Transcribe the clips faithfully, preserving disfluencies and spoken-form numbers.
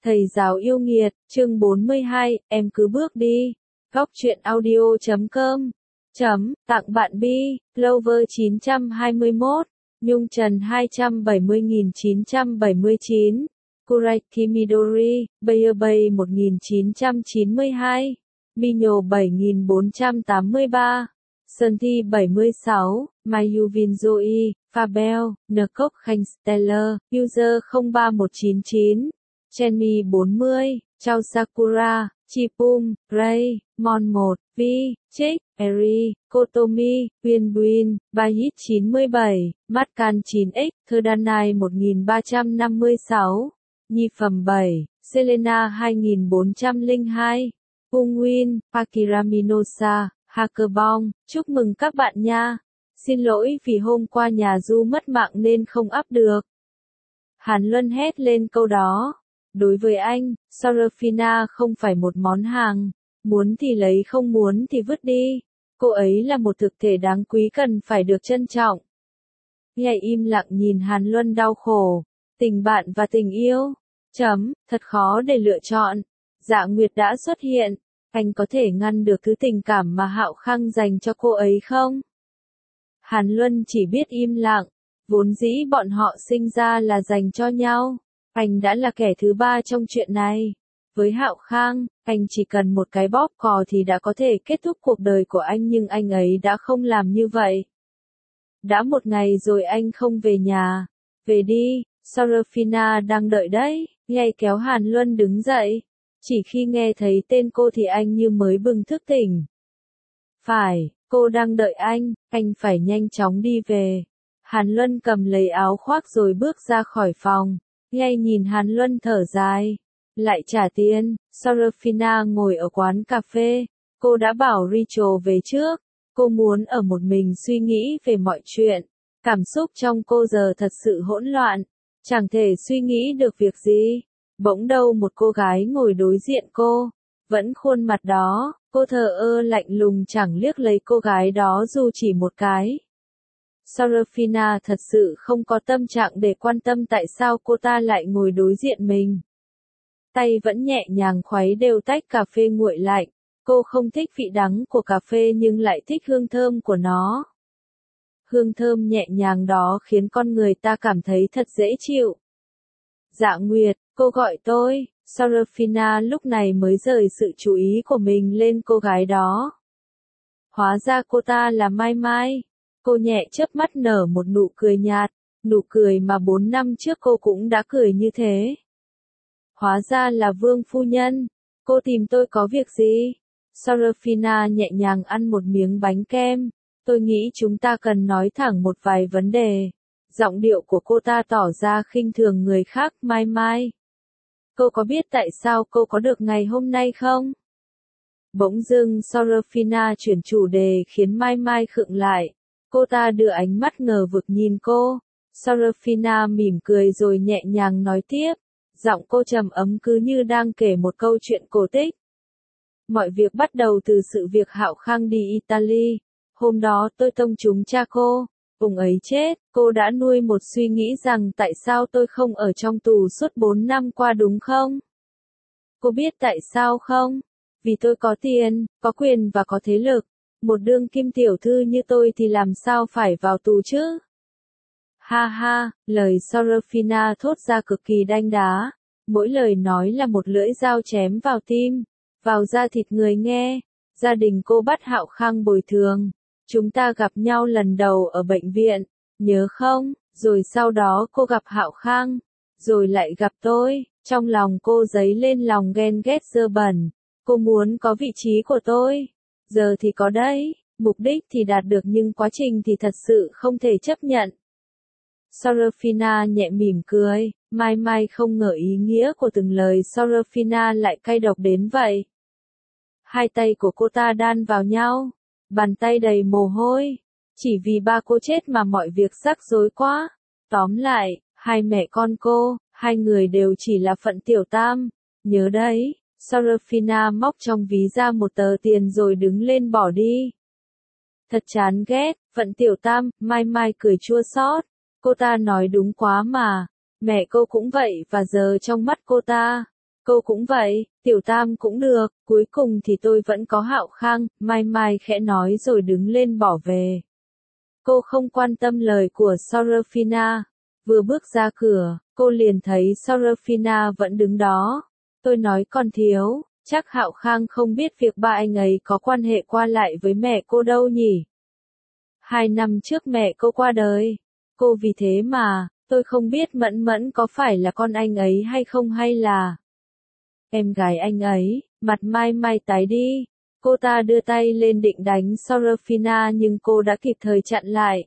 Thầy giáo yêu nghiệt, chương bốn mươi hai, em cứ bước đi. Góc truyện audio chấm com. Chấm, tặng bạn Bi, Clover chín trăm hai mươi mốt, Nhung Trần hai trăm bảy mươi nghìn chín trăm bảy mươi chín, Kuraiki Midori, Bayer Bay một nghìn chín trăm chín mươi hai, Minho bảy nghìn bốn trăm tám mươi ba, Sơn Thi bảy mươi sáu, Mayuvin Zoe, Fabel, Ncock Khanh Stellar, User không ba một chín chín, Jenny bốn mươi, Chao Sakura, Chipum, Ray, Mon một, Vi, Chick, Eri, Kotomi, Quyên Quyên, Bahit chín mươi bảy, Matcan chín x, Thudanai một nghìn ba trăm năm mươi sáu, Nhi Phẩm bảy, Selena hai nghìn bốn trăm lẻ hai, Pungwin, Pakiraminosa, Hackerbong, chúc mừng các bạn nha. Xin lỗi vì hôm qua nhà Du mất mạng nên không up được. Hàn Luân hét lên câu đó. Đối với anh, Sorafina không phải một món hàng. Muốn thì lấy, không muốn thì vứt đi. Cô ấy là một thực thể đáng quý cần phải được trân trọng. Nghe im lặng nhìn Hàn Luân đau khổ. Tình bạn và tình yêu. Chấm, thật khó để lựa chọn. Dạ Nguyệt đã xuất hiện. Anh có thể ngăn được thứ tình cảm mà Hạo Khang dành cho cô ấy không? Hàn Luân chỉ biết im lặng. Vốn dĩ bọn họ sinh ra là dành cho nhau. Anh đã là kẻ thứ ba trong chuyện này. Với Hạo Khang, anh chỉ cần một cái bóp cò thì đã có thể kết thúc cuộc đời của anh, nhưng anh ấy đã không làm như vậy. Đã một ngày rồi anh không về nhà. Về đi, Sorafina đang đợi đấy. Ngay kéo Hàn Luân đứng dậy. Chỉ khi nghe thấy tên cô thì anh như mới bừng thức tỉnh. Phải, cô đang đợi anh, anh phải nhanh chóng đi về. Hàn Luân cầm lấy áo khoác rồi bước ra khỏi phòng. Ngay nhìn Hàn Luân thở dài. Lại trả tiền. Sorafina ngồi ở quán cà phê. Cô đã bảo Rachel về trước. Cô muốn ở một mình suy nghĩ về mọi chuyện. Cảm xúc trong cô giờ thật sự hỗn loạn. Chẳng thể suy nghĩ được việc gì. Bỗng đâu một cô gái ngồi đối diện cô. Vẫn khuôn mặt đó. Cô thờ ơ lạnh lùng chẳng liếc lấy cô gái đó dù chỉ một cái. Sorafina thật sự không có tâm trạng để quan tâm tại sao cô ta lại ngồi đối diện mình. Tay vẫn nhẹ nhàng khuấy đều tách cà phê nguội lạnh. Cô không thích vị đắng của cà phê nhưng lại thích hương thơm của nó. Hương thơm nhẹ nhàng đó khiến con người ta cảm thấy thật dễ chịu. Dạ Nguyệt, cô gọi tôi. Sorafina lúc này mới rời sự chú ý của mình lên cô gái đó. Hóa ra cô ta là Mai Mai. Cô nhẹ chớp mắt nở một nụ cười nhạt, nụ cười mà bốn năm trước cô cũng đã cười như thế. Hóa ra là Vương phu nhân. Cô tìm tôi có việc gì? Sorafina nhẹ nhàng ăn một miếng bánh kem. Tôi nghĩ chúng ta cần nói thẳng một vài vấn đề. Giọng điệu của cô ta tỏ ra khinh thường người khác. Mai Mai. Cô có biết tại sao cô có được ngày hôm nay không? Bỗng dưng Sorafina chuyển chủ đề khiến Mai Mai khựng lại. Cô ta đưa ánh mắt ngờ vực nhìn cô. Sorafina mỉm cười rồi nhẹ nhàng nói tiếp. Giọng cô trầm ấm cứ như đang kể một câu chuyện cổ tích. Mọi việc bắt đầu từ sự việc Hạo Khang đi Italy. Hôm đó tôi tông trúng cha cô. Ông ấy chết. Cô đã nuôi một suy nghĩ rằng tại sao tôi không ở trong tù suốt bốn năm qua đúng không? Cô biết tại sao không? Vì tôi có tiền, có quyền và có thế lực. Một đương kim tiểu thư như tôi thì làm sao phải vào tù chứ? Ha ha, lời Sorafina thốt ra cực kỳ đanh đá. Mỗi lời nói là một lưỡi dao chém vào tim, vào da thịt người nghe. Gia đình cô bắt Hạo Khang bồi thường. Chúng ta gặp nhau lần đầu ở bệnh viện, nhớ không? Rồi sau đó cô gặp Hạo Khang, rồi lại gặp tôi. Trong lòng cô dấy lên lòng ghen ghét dơ bẩn. Cô muốn có vị trí của tôi. Giờ thì có đấy, mục đích thì đạt được nhưng quá trình thì thật sự không thể chấp nhận. Sorafina nhẹ mỉm cười. Mai Mai không ngờ ý nghĩa của từng lời Sorafina lại cay độc đến vậy. Hai tay của cô ta đan vào nhau. Bàn tay đầy mồ hôi. Chỉ vì ba cô chết mà mọi việc rắc rối quá. Tóm lại, hai mẹ con cô, hai người đều chỉ là phận tiểu tam. Nhớ đấy. Sorafina móc trong ví ra một tờ tiền rồi đứng lên bỏ đi. Thật chán ghét, phận tiểu tam. Mai Mai cười chua xót. Cô ta nói đúng quá mà. Mẹ cô cũng vậy và giờ trong mắt cô ta, Cô cũng vậy, Tiểu Tam cũng được, cuối cùng thì tôi vẫn có Hạo Khang, Mai Mai khẽ nói rồi đứng lên bỏ về. Cô không quan tâm lời của Seraphina. Vừa bước ra cửa, cô liền thấy Seraphina vẫn đứng đó. Tôi nói còn thiếu, chắc Hạo Khang không biết việc ba anh ấy có quan hệ qua lại với mẹ cô đâu nhỉ. Hai năm trước mẹ cô qua đời. Cô vì thế mà, tôi không biết Mẫn Mẫn có phải là con anh ấy hay không hay là em gái anh ấy. Mặt Mai Mai tái đi. Cô ta đưa tay lên định đánh Seraphina nhưng cô đã kịp thời chặn lại.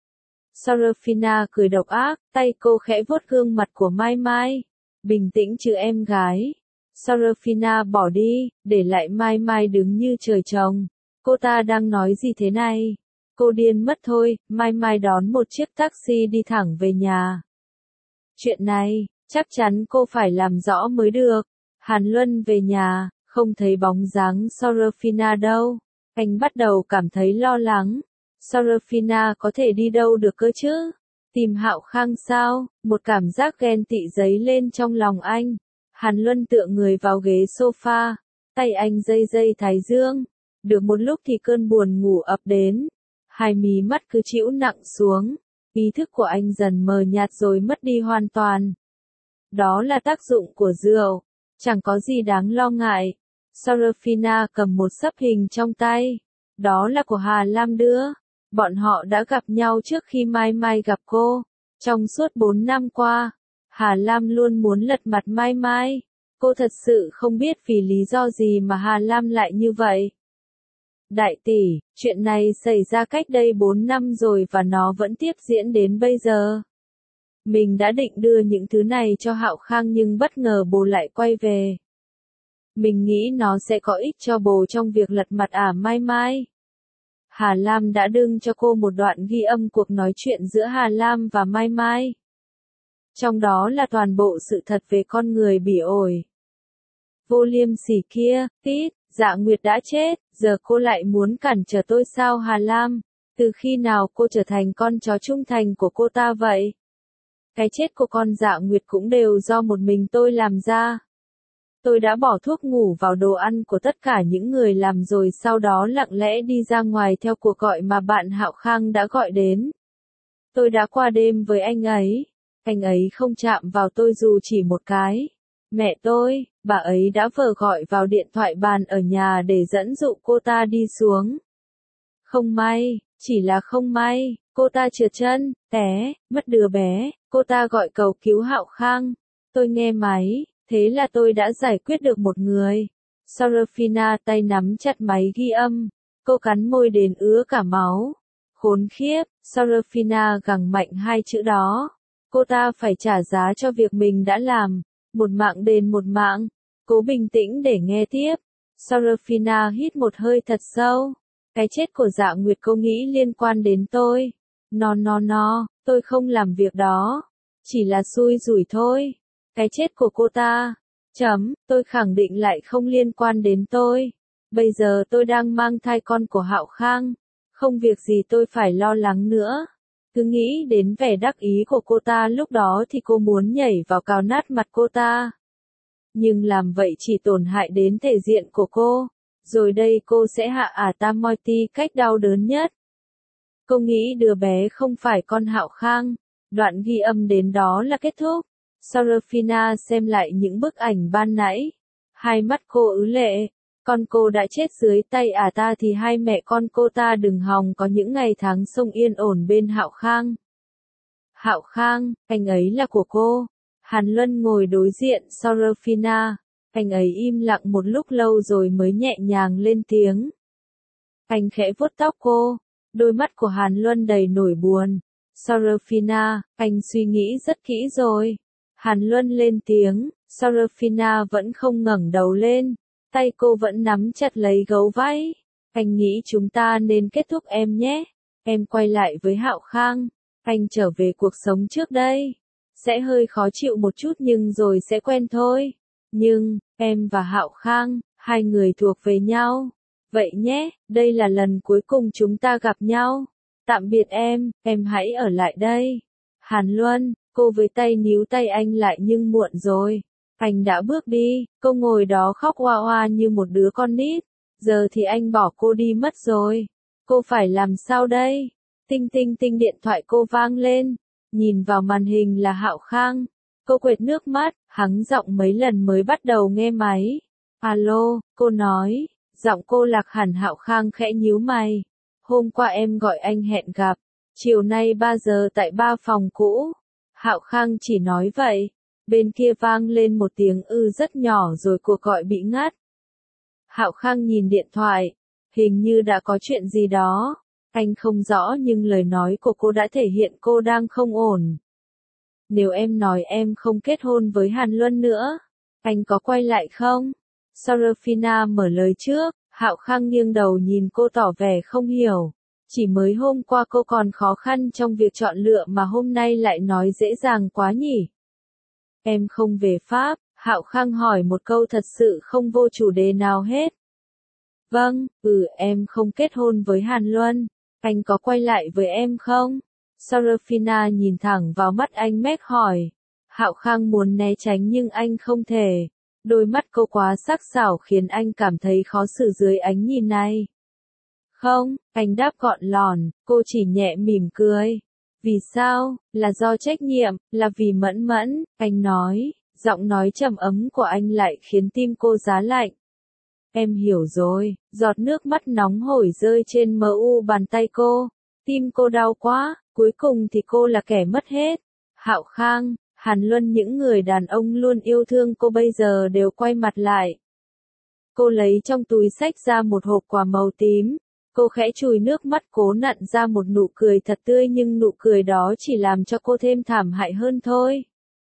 Seraphina cười độc ác, tay cô khẽ vuốt gương mặt của Mai Mai. Bình tĩnh chứ em gái. Seraphina bỏ đi, để lại Mai Mai đứng như trời trồng. Cô ta đang nói gì thế này? Cô điên mất thôi. Mai Mai đón một chiếc taxi đi thẳng về nhà. Chuyện này, chắc chắn cô phải làm rõ mới được. Hàn Luân về nhà, không thấy bóng dáng Seraphina đâu. Anh bắt đầu cảm thấy lo lắng. Seraphina có thể đi đâu được cơ chứ? Tìm Hạo Khang sao? Một cảm giác ghen tị dấy lên trong lòng anh. Hàn Luân tựa người vào ghế sofa, tay anh dây dây thái dương. Được một lúc thì cơn buồn ngủ ập đến. Hai mí mắt cứ chịu nặng xuống. Ý thức của anh dần mờ nhạt rồi mất đi hoàn toàn. Đó là tác dụng của rượu. Chẳng có gì đáng lo ngại. Seraphina cầm một xấp hình trong tay. Đó là của Hà Lam đưa. Bọn họ đã gặp nhau trước khi Mai Mai gặp cô. Trong suốt bốn năm qua, Hà Lam luôn muốn lật mặt Mai Mai. Cô thật sự không biết vì lý do gì mà Hà Lam lại như vậy. Đại tỷ, chuyện này xảy ra cách đây bốn năm rồi và nó vẫn tiếp diễn đến bây giờ. Mình đã định đưa những thứ này cho Hạo Khang nhưng bất ngờ bố lại quay về. Mình nghĩ nó sẽ có ích cho bố trong việc lật mặt ả Mai Mai. Hà Lam đã đăng cho cô một đoạn ghi âm cuộc nói chuyện giữa Hà Lam và Mai Mai. Trong đó là toàn bộ sự thật về con người bị ổi. Vô liêm sỉ kia, tít, Dạ Nguyệt đã chết, giờ cô lại muốn cản trở tôi sao Hà Lam? Từ khi nào cô trở thành con chó trung thành của cô ta vậy? Cái chết của con Dạ Nguyệt cũng đều do một mình tôi làm ra. Tôi đã bỏ thuốc ngủ vào đồ ăn của tất cả những người làm rồi sau đó lặng lẽ đi ra ngoài theo cuộc gọi mà bạn Hạo Khang đã gọi đến. Tôi đã qua đêm với anh ấy. Anh ấy không chạm vào tôi dù chỉ một cái. Mẹ tôi, bà ấy đã vờ gọi vào điện thoại bàn ở nhà để dẫn dụ cô ta đi xuống. Không may, chỉ là không may, cô ta trượt chân, té, mất đứa bé, cô ta gọi cầu cứu Hạo Khang. Tôi nghe máy, thế là tôi đã giải quyết được một người. Seraphina tay nắm chặt máy ghi âm, cô cắn môi đến ứa cả máu. Khốn khiếp, Seraphina gằn mạnh hai chữ đó. Cô ta phải trả giá cho việc mình đã làm. Một mạng đền một mạng. Cố bình tĩnh để nghe tiếp. Seraphina hít một hơi thật sâu. Cái chết của Dạ Nguyệt cô nghĩ liên quan đến tôi. No no no, tôi không làm việc đó. Chỉ là xui rủi thôi. Cái chết của cô ta. Chấm, tôi khẳng định lại không liên quan đến tôi. Bây giờ tôi đang mang thai con của Hạo Khang. Không việc gì tôi phải lo lắng nữa. Cứ nghĩ đến vẻ đắc ý của cô ta lúc đó thì cô muốn nhảy vào cào nát mặt cô ta. Nhưng làm vậy chỉ tổn hại đến thể diện của cô. Rồi đây cô sẽ hạ ả ta Moiti cách đau đớn nhất. Cô nghĩ đứa bé không phải con Hạo Khang. Đoạn ghi âm đến đó là kết thúc. Seraphina xem lại những bức ảnh ban nãy. Hai mắt cô ứ lệ. Con cô đã chết dưới tay ả ta thì hai mẹ con cô ta đừng hòng có những ngày tháng sống yên ổn bên Hạo Khang. Hạo Khang, anh ấy là của cô. Hàn Luân ngồi đối diện Seraphina. Anh ấy im lặng một lúc lâu rồi mới nhẹ nhàng lên tiếng. Anh khẽ vuốt tóc cô. Đôi mắt của Hàn Luân đầy nỗi buồn. Seraphina, anh suy nghĩ rất kỹ rồi. Hàn Luân lên tiếng. Seraphina vẫn không ngẩng đầu lên. Tay cô vẫn nắm chặt lấy gấu váy. Anh nghĩ chúng ta nên kết thúc em nhé. Em quay lại với Hạo Khang. Anh trở về cuộc sống trước đây. Sẽ hơi khó chịu một chút nhưng rồi sẽ quen thôi. Nhưng, em và Hạo Khang, hai người thuộc về nhau. Vậy nhé, đây là lần cuối cùng chúng ta gặp nhau. Tạm biệt em, em hãy ở lại đây. Hàn Luân, cô với tay níu tay anh lại nhưng muộn rồi. Anh đã bước đi, cô ngồi đó khóc oa oa như một đứa con nít. Giờ thì anh bỏ cô đi mất rồi. Cô phải làm sao đây? Tinh tinh tinh điện thoại cô vang lên. Nhìn vào màn hình là Hạo Khang. Cô quệt nước mắt, hắng giọng mấy lần mới bắt đầu nghe máy. Alo, cô nói. Giọng cô lạc hẳn. Hạo Khang khẽ nhíu mày. Hôm qua em gọi anh hẹn gặp. Chiều nay ba giờ tại ba phòng cũ. Hạo Khang chỉ nói vậy. Bên kia vang lên một tiếng ư rất nhỏ rồi cuộc gọi bị ngắt. Hạo Khang nhìn điện thoại. Hình như đã có chuyện gì đó. Anh không rõ nhưng lời nói của cô đã thể hiện cô đang không ổn. Nếu em nói em không kết hôn với Hàn Luân nữa, anh có quay lại không? Sarafina mở lời trước. Hạo Khang nghiêng đầu nhìn cô tỏ vẻ không hiểu. Chỉ mới hôm qua cô còn khó khăn trong việc chọn lựa mà hôm nay lại nói dễ dàng quá nhỉ? Em không về Pháp, Hạo Khang hỏi một câu thật sự không vô chủ đề nào hết. Vâng, ừ em không kết hôn với Hàn Luân, anh có quay lại với em không? Sarafina nhìn thẳng vào mắt anh mét hỏi. Hạo Khang muốn né tránh nhưng anh không thể. Đôi mắt cô quá sắc sảo khiến anh cảm thấy khó xử dưới ánh nhìn này. Không, anh đáp gọn lòn, cô chỉ nhẹ mỉm cười. Vì sao? Là do trách nhiệm, là vì Mẫn Mẫn, anh nói, giọng nói trầm ấm của anh lại khiến tim cô giá lạnh. Em hiểu rồi, giọt nước mắt nóng hổi rơi trên mờ u bàn tay cô. Tim cô đau quá, cuối cùng thì cô là kẻ mất hết. Hạo Khang, Hàn Luân, những người đàn ông luôn yêu thương cô bây giờ đều quay mặt lại. Cô lấy trong túi xách ra một hộp quà màu tím. Cô khẽ chùi nước mắt cố nặn ra một nụ cười thật tươi nhưng nụ cười đó chỉ làm cho cô thêm thảm hại hơn thôi.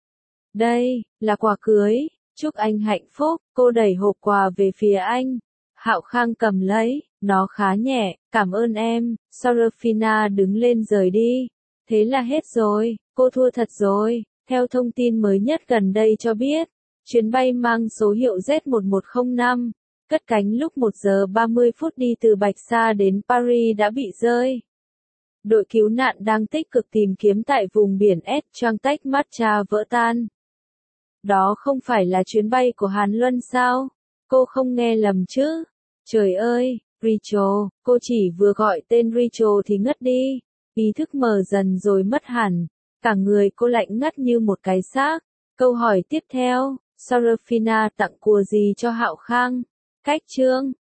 Đây, là quà cưới, chúc anh hạnh phúc, cô đẩy hộp quà về phía anh. Hạo Khang cầm lấy, nó khá nhẹ, cảm ơn em, Sarafina đứng lên rời đi. Thế là hết rồi, cô thua thật rồi, theo thông tin mới nhất gần đây cho biết, chuyến bay mang số hiệu Z một một không năm. Cất cánh lúc một giờ ba mươi phút đi từ Bạch Sa đến Paris đã bị rơi. Đội cứu nạn đang tích cực tìm kiếm tại vùng biển S. Trang-Tech Matcha vỡ tan. Đó không phải là chuyến bay của Hàn Luân sao? Cô không nghe lầm chứ? Trời ơi, Rachel, cô chỉ vừa gọi tên Rachel thì ngất đi. Ý thức mờ dần rồi mất hẳn. Cả người cô lạnh ngắt như một cái xác. Câu hỏi tiếp theo, Sarafina tặng quà gì cho Hạo Khang? Cách chương